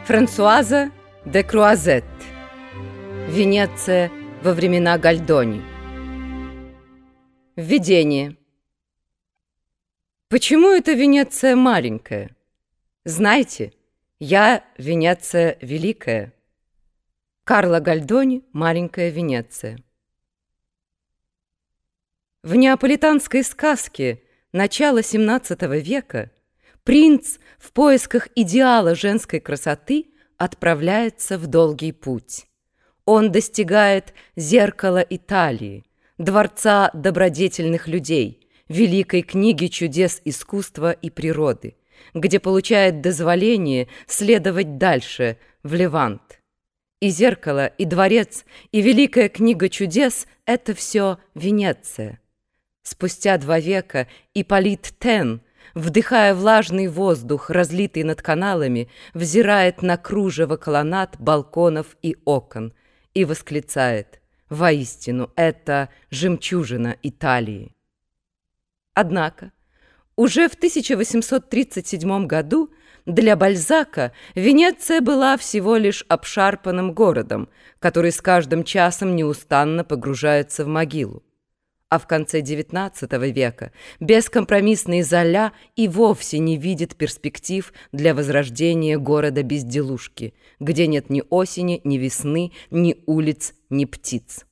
Франсуаза де Круазет. Венеция во времена Гальдони. Введение. Почему эта Венеция маленькая? Знаете, я Венеция великая. Карло Гальдони «Маленькая Венеция». В неаполитанской сказке начала XVII века принц в поисках идеала женской красоты отправляется в долгий путь. Он достигает зеркала Италии, дворца добродетельных людей, великой книги чудес искусства и природы, где получает дозволение следовать дальше, в Левант. И зеркало, и дворец, и великая книга чудес — это все Венеция. Спустя 2 века Ипполит Тен, вдыхая влажный воздух, разлитый над каналами, взирает на кружево колоннад, балконов и окон и восклицает: «Воистину, это жемчужина Италии». Однако уже в 1837 году для Бальзака Венеция была всего лишь обшарпанным городом, который с каждым часом неустанно погружается в могилу. А в конце XIX века бескомпромиссный Золя и вовсе не видит перспектив для возрождения города-безделушки, где нет ни осени, ни весны, ни улиц, ни птиц.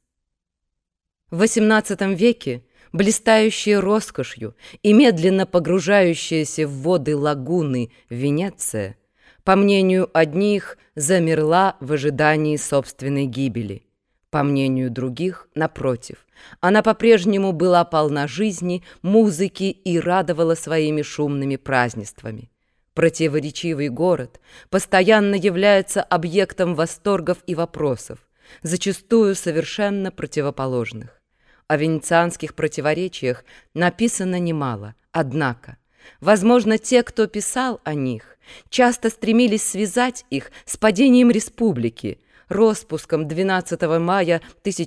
В XVIII веке блистающая роскошью и медленно погружающаяся в воды лагуны Венеция, по мнению одних, замерла в ожидании собственной гибели. По мнению других, напротив, она по-прежнему была полна жизни, музыки и радовала своими шумными празднествами. Противоречивый город постоянно является объектом восторгов и вопросов, зачастую совершенно противоположных. О венецианских противоречиях написано немало, однако, возможно, те, кто писал о них, часто стремились связать их с падением республики, роспуском 12 мая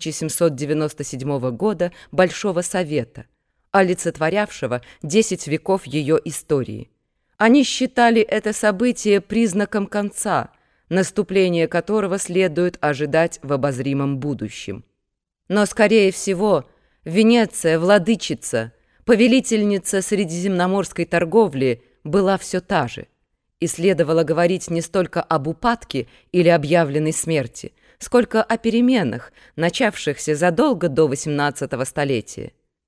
1797 года Большого Совета, олицетворявшего 10 веков ее истории. Они считали это событие признаком конца, наступление которого следует ожидать в обозримом будущем. Но, скорее всего, Венеция, владычица, повелительница средиземноморской торговли, была все та же. И следовало говорить не столько об упадке или объявленной смерти, сколько о переменах, начавшихся задолго до XVIII столетия.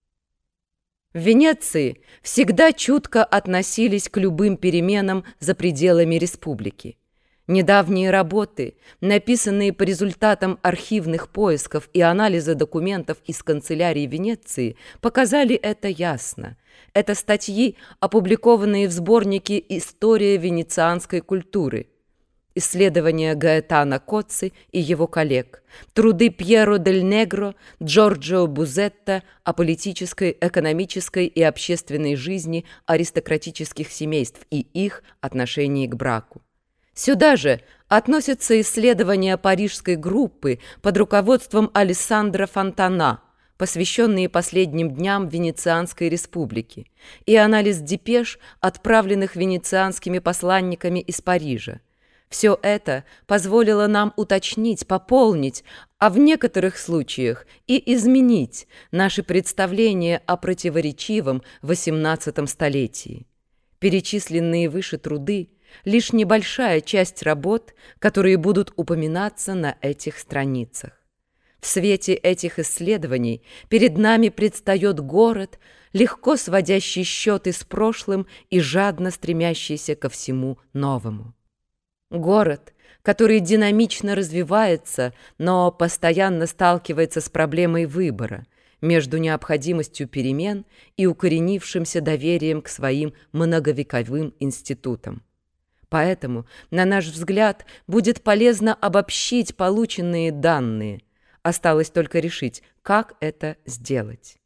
В Венеции всегда чутко относились к любым переменам за пределами республики. Недавние работы, написанные по результатам архивных поисков и анализа документов из канцелярии Венеции, показали это ясно. Это статьи, опубликованные в сборнике «История венецианской культуры», исследования Гаэтано Коцци и его коллег, труды Пьеро дель Негро, Джорджио Бузетта о политической, экономической и общественной жизни аристократических семейств и их отношении к браку. Сюда же относятся исследования парижской группы под руководством Алессандро Фонтана, посвященные последним дням Венецианской республики, и анализ депеш, отправленных венецианскими посланниками из Парижа. Все это позволило нам уточнить, пополнить, а в некоторых случаях и изменить наши представления о противоречивом XVIII столетии. Перечисленные выше труды – лишь небольшая часть работ, которые будут упоминаться на этих страницах. В свете этих исследований перед нами предстает город, легко сводящий счеты с прошлым и жадно стремящийся ко всему новому. Город, который динамично развивается, но постоянно сталкивается с проблемой выбора между необходимостью перемен и укоренившимся доверием к своим многовековым институтам. Поэтому, на наш взгляд, будет полезно обобщить полученные данные. Осталось только решить, как это сделать.